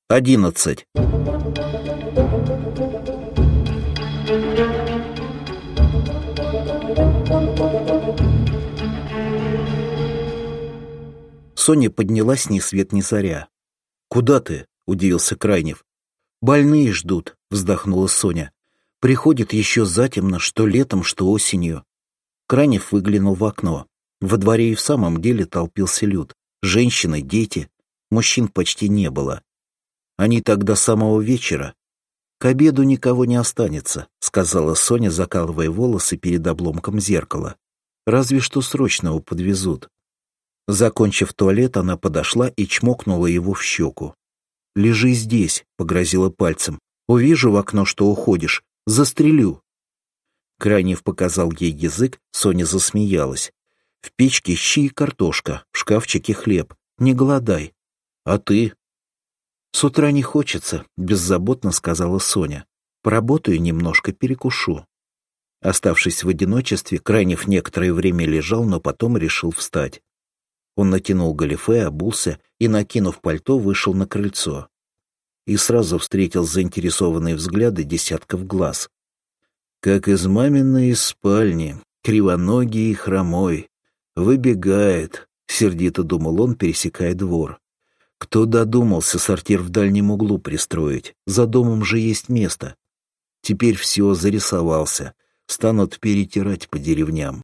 11. Соня поднялась ни свет ни заря. «Куда ты?» — удивился Крайнев. «Больные ждут», — вздохнула Соня. «Приходят еще затемно, что летом, что осенью». Крайнев выглянул в окно. Во дворе и в самом деле толпился люд. Женщины, дети. Мужчин почти не было. Они так до самого вечера. «К обеду никого не останется», — сказала Соня, закалывая волосы перед обломком зеркала. «Разве что срочного подвезут». Закончив туалет, она подошла и чмокнула его в щеку. «Лежи здесь», — погрозила пальцем. «Увижу в окно, что уходишь. Застрелю». Крайнев показал ей язык, Соня засмеялась. «В печке щи и картошка, в шкафчике хлеб. Не голодай. А ты?» «С утра не хочется», — беззаботно сказала Соня. «Поработаю немножко, перекушу». Оставшись в одиночестве, Крайнев некоторое время лежал, но потом решил встать. Он натянул галифе, обулся и, накинув пальто, вышел на крыльцо. И сразу встретил заинтересованные взгляды десятков глаз. Как из маминой из спальни, кривоногий и хромой, выбегает, сердито думал он, пересекая двор. Кто додумался сортир в дальнем углу пристроить? За домом же есть место. Теперь все зарисовался, станут перетирать по деревням.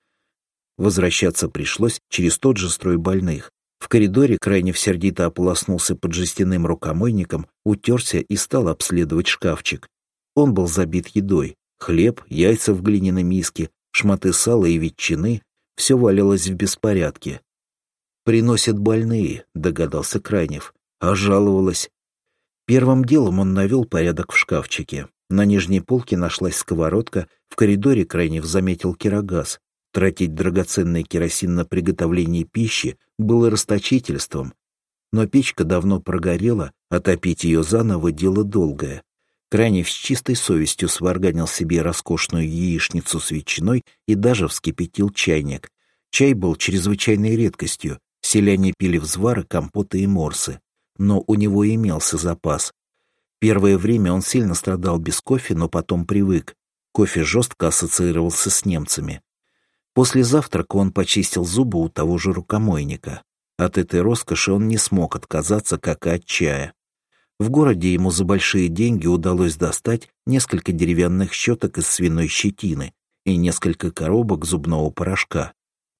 Возвращаться пришлось через тот же строй больных. В коридоре Крайнев сердито ополоснулся под жестяным рукомойником, утерся и стал обследовать шкафчик. Он был забит едой. Хлеб, яйца в глиняной миске, шматы сала и ветчины — все валялось в беспорядке. «Приносят больные», — догадался Крайнев, а жаловалась. Первым делом он навел порядок в шкафчике. На нижней полке нашлась сковородка, в коридоре Крайнев заметил кирогаз. Тратить драгоценный керосин на приготовление пищи было расточительством. Но печка давно прогорела, а топить ее заново — дело долгое. Крайнев с чистой совестью сварганил себе роскошную яичницу с ветчиной и даже вскипятил чайник. Чай был чрезвычайной редкостью. Селяне пили взвары, компоты и морсы. Но у него имелся запас. Первое время он сильно страдал без кофе, но потом привык. Кофе жестко ассоциировался с немцами. После завтрака он почистил зубы у того же рукомойника. От этой роскоши он не смог отказаться, как и от чая. В городе ему за большие деньги удалось достать несколько деревянных щеток из свиной щетины и несколько коробок зубного порошка.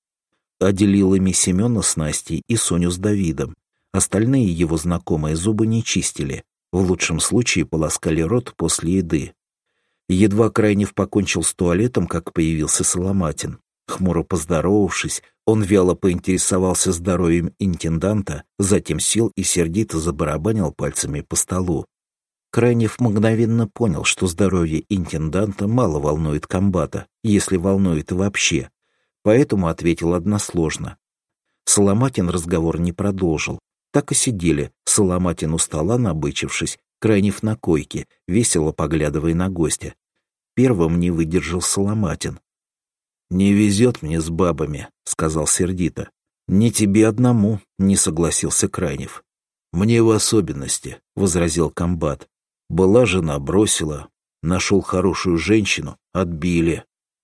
Отделил ими Семена с Настей и Соню с Давидом. Остальные его знакомые зубы не чистили, в лучшем случае полоскали рот после еды. Едва Крайнев покончил с туалетом, как появился Соломатин. Хмуро поздоровавшись, он вяло поинтересовался здоровьем интенданта, затем сел и сердито забарабанил пальцами по столу. Крайнев мгновенно понял, что здоровье интенданта мало волнует комбата, если волнует вообще, поэтому ответил односложно. Соломатин разговор не продолжил. Так и сидели, Соломатин у стола, набычившись, Крайнев на койке, весело поглядывая на гостя. Первым не выдержал Соломатин. «Не везет мне с бабами», — сказал сердито. «Не тебе одному», — не согласился Крайнев. «Мне в особенности», — возразил комбат. «Была жена, бросила. Нашел хорошую женщину, отбили».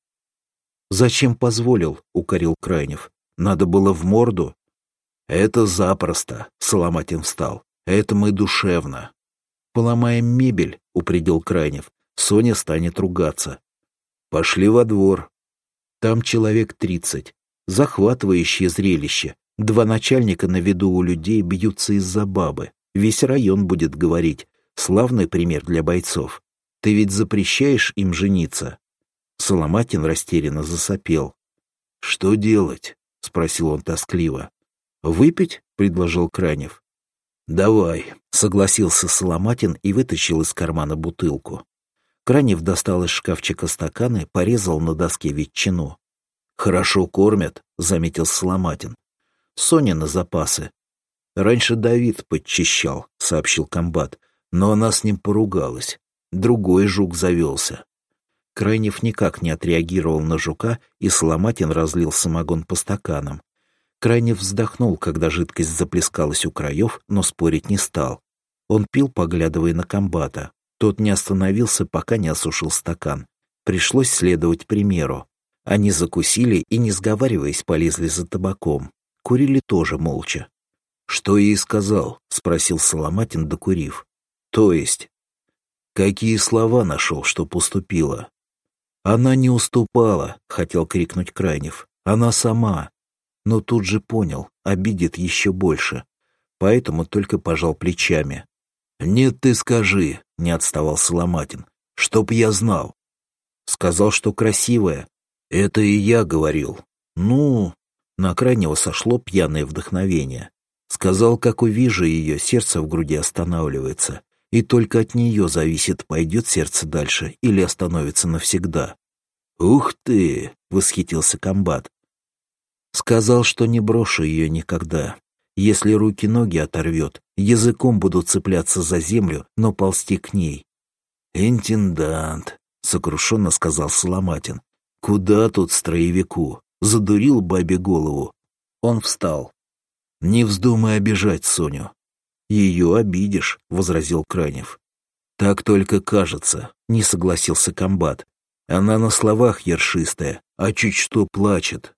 «Зачем позволил?» — укорил Крайнев. «Надо было в морду». «Это запросто», — Соломатин встал. «Это мы душевно». «Поломаем мебель», — упредил Крайнев. «Соня станет ругаться». «Пошли во двор». Там человек 30. Захватывающее зрелище. 2 начальника на виду у людей бьются из-за бабы. Весь район будет говорить. Славный пример для бойцов. Ты ведь запрещаешь им жениться?» Соломатин растерянно засопел. «Что делать?» — спросил он тоскливо. «Выпить?» — предложил Крайнев. «Давай», — согласился Соломатин и вытащил из кармана бутылку. Крайнев достал из шкафчика стаканы, порезал на доске ветчину. «Хорошо кормят», — заметил Соломатин. «Соня на запасы». «Раньше Давид подчищал», — сообщил комбат, «но она с ним поругалась. Другой жук завелся». Крайнев никак не отреагировал на жука, и Соломатин разлил самогон по стаканам. Крайнев вздохнул, когда жидкость заплескалась у краев, но спорить не стал. Он пил, поглядывая на комбата. Тот не остановился, пока не осушил стакан. Пришлось следовать примеру. Они закусили и, не сговариваясь, полезли за табаком. Курили тоже молча. «Что ей сказал?» — спросил Соломатин, докурив. «То есть?» «Какие слова нашел, что поступила?» «Она не уступала», — хотел крикнуть Крайнев. «Она сама». Но тут же понял, обидит еще больше. Поэтому только пожал плечами. «Нет, ты скажи», — не отставал Соломатин, — «чтоб я знал». Сказал, что красивая. Это и я говорил. Ну, на Крайнего сошло пьяное вдохновение. Сказал, как увижу ее, сердце в груди останавливается. И только от нее зависит, пойдет сердце дальше или остановится навсегда. «Ух ты!» — восхитился комбат. Сказал, что не брошу ее никогда. Если руки-ноги оторвет, языком буду цепляться за землю, но ползти к ней. «Интендант», — сокрушенно сказал Соломатин, — «куда тут строевику? Задурил бабе голову». Он встал. «Не вздумай обижать Соню». «Ее обидишь», — возразил Крайнев. «Так только кажется», — не согласился комбат. «Она на словах ершистая, а чуть что плачет».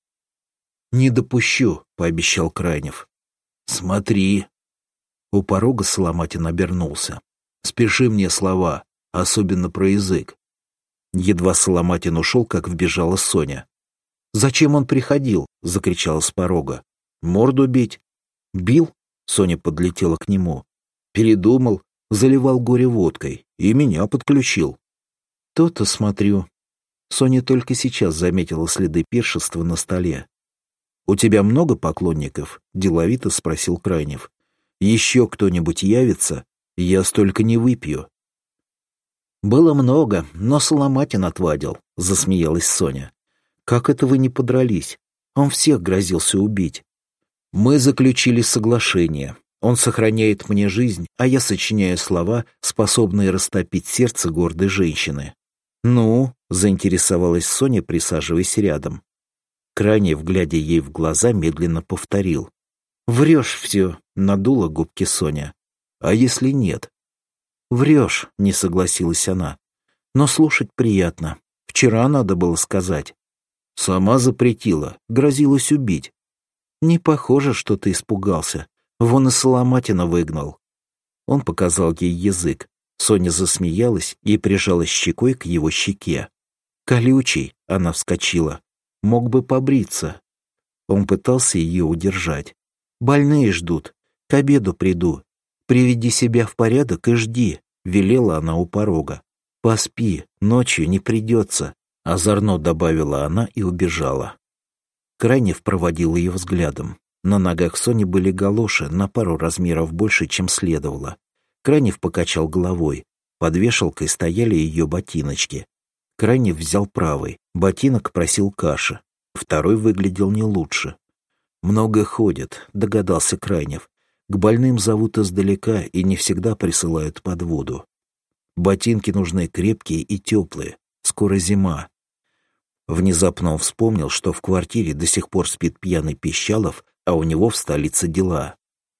«Не допущу», — пообещал Крайнев. «Смотри». У порога Соломатин обернулся. «Спеши мне слова, особенно про язык». Едва Соломатин ушел, как вбежала Соня. «Зачем он приходил?» — закричала с порога. «Морду бить?» «Бил?» — Соня подлетела к нему. «Передумал, заливал горе водкой и меня подключил». «То-то смотрю». Соня только сейчас заметила следы пиршества на столе. «У тебя много поклонников?» — деловито спросил Крайнев. «Еще кто-нибудь явится? Я столько не выпью». «Было много, но Соломатин отвадил», — засмеялась Соня. «Как это вы не подрались? Он всех грозился убить». «Мы заключили соглашение. Он сохраняет мне жизнь, а я сочиняю слова, способные растопить сердце гордой женщины». «Ну?» — заинтересовалась Соня, присаживаясь рядом. Крайнев, глядя ей в глаза, медленно повторил. «Врешь все», — надула губки Соня. «А если нет?» «Врешь», — не согласилась она. «Но слушать приятно. Вчера надо было сказать». «Сама запретила, грозилась убить». «Не похоже, что ты испугался. Вон и Соломатина выгнал». Он показал ей язык. Соня засмеялась и прижалась щекой к его щеке. «Колючий», — она вскочила. «Мог бы побриться». Он пытался ее удержать. «Больные ждут. К обеду приду. Приведи себя в порядок и жди», — велела она у порога. «Поспи, ночью не придется», — озорно добавила она и убежала. Крайнев проводил ее взглядом. На ногах Сони были галоши на пару размеров больше, чем следовало. Крайнев покачал головой. Под вешалкой стояли ее ботиночки. Крайнев взял правый. Ботинок просил каши. Второй выглядел не лучше. «Много ходят», — догадался Крайнев. «К больным зовут издалека и не всегда присылают под воду. Ботинки нужны крепкие и теплые. Скоро зима». Внезапно он вспомнил, что в квартире до сих пор спит пьяный Пищалов, а у него в столице дела.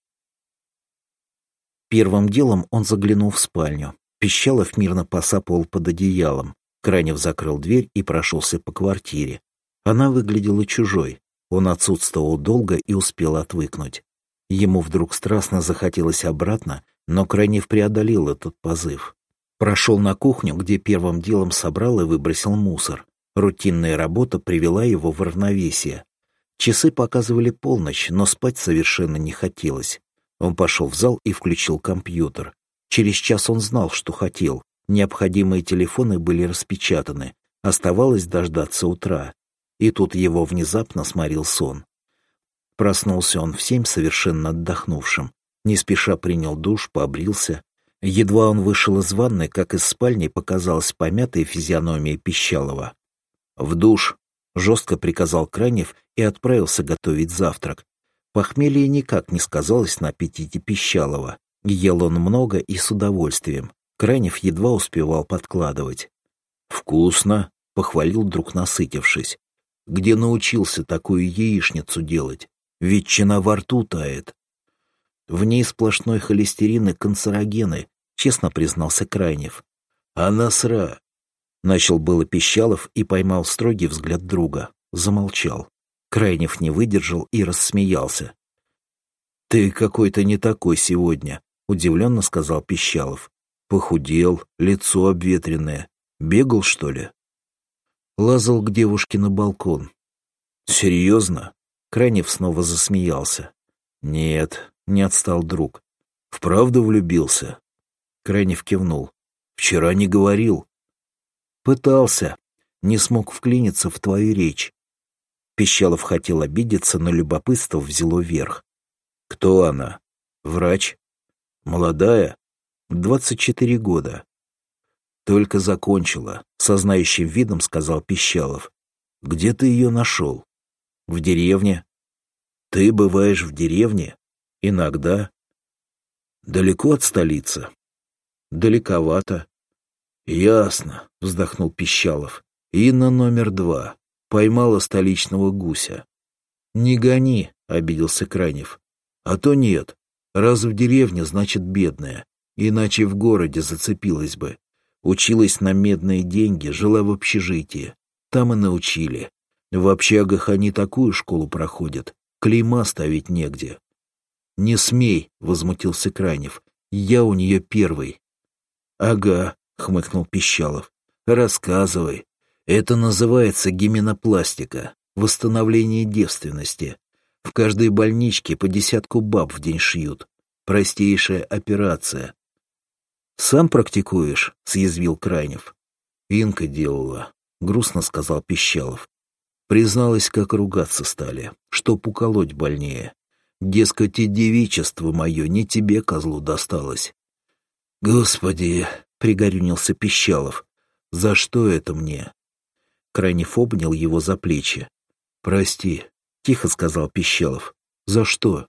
Первым делом он заглянул в спальню. Пищалов мирно посапывал под одеялом. Крайнев закрыл дверь и прошелся по квартире. Она выглядела чужой. Он отсутствовал долго и успел отвыкнуть. Ему вдруг страстно захотелось обратно, но Крайнев преодолел этот позыв. Прошел на кухню, где первым делом собрал и выбросил мусор. Рутинная работа привела его в равновесие. Часы показывали полночь, но спать совершенно не хотелось. Он пошел в зал и включил компьютер. Через час он знал, что хотел. Необходимые телефоны были распечатаны. Оставалось дождаться утра. И тут его внезапно сморил сон. Проснулся он в 7 совершенно отдохнувшим. Не спеша принял душ, побрился. Едва он вышел из ванной, как из спальни показалась помятая физиономия Пищалова. «В душ!» — жестко приказал Крайнев и отправился готовить завтрак. Похмелье никак не сказалось на аппетите Пищалова. Ел он много и с удовольствием. Крайнев едва успевал подкладывать. «Вкусно!» — похвалил друг, насытившись. «Где научился такую яичницу делать? Ветчина во рту тает». В ней сплошной холестерин и канцерогены, честно признался Крайнев. А насра! Начал было Пищалов и поймал строгий взгляд друга. Замолчал. Крайнев не выдержал и рассмеялся. «Ты какой-то не такой сегодня», — удивленно сказал Пищалов. «Похудел, лицо обветренное. Бегал, что ли?» Лазал к девушке на балкон. «Серьезно?» Крайнев снова засмеялся. «Нет», — не отстал друг. «Вправду влюбился?» Крайнев кивнул. «Вчера не говорил». «Пытался. Не смог вклиниться в твою речь». Пищалов хотел обидеться, но любопытство взяло верх. «Кто она? Врач? Молодая? 24 года. Только закончила», — со знающим видом сказал Пищалов. «Где ты ее нашел?» «В деревне». «Ты бываешь в деревне?» «Иногда». «Далеко от столицы?» «Далековато». «Ясно», — вздохнул Пищалов. «Инна номер 2. Поймала столичного гуся». «Не гони», — обиделся Крайнев. «А то нет. Раз в деревне, значит бедная. Иначе в городе зацепилась бы. Училась на медные деньги, жила в общежитии. Там и научили. В общагах они такую школу проходят. Клейма ставить негде». «Не смей», — возмутился Крайнев. «Я у нее первый». «Ага», — хмыкнул Пищалов. «Рассказывай. Это называется гименопластика, восстановление девственности. В каждой больничке по 10 баб в день шьют. Простейшая операция». «Сам практикуешь?» — съязвил Крайнев. «Инка делала», — грустно сказал Пищалов. Призналась, как ругаться стали, чтоб уколоть больнее. Дескать, и девичество мое не тебе, козлу, досталось. «Господи!» — пригорюнился Пищалов. «За что это мне?» Крайнев обнял его за плечи. «Прости», — тихо сказал Пищалов. «За что?»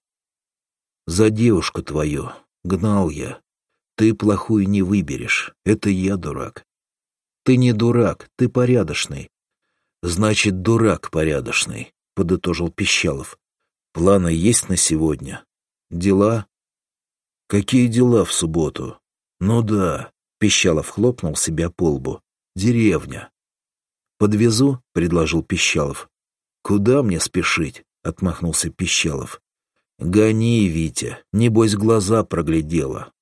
«За девушку твою. Гнал я. Ты плохую не выберешь. Это я дурак». «Ты не дурак, ты порядочный». «Значит, дурак порядочный», — подытожил Пищалов. «Планы есть на сегодня? Дела?» «Какие дела в субботу?» «Ну да», — Пищалов хлопнул себя по лбу. «Деревня». «Подвезу?» — предложил Пищалов. «Куда мне спешить?» — отмахнулся Пищалов. «Гони, Витя, небось глаза проглядела.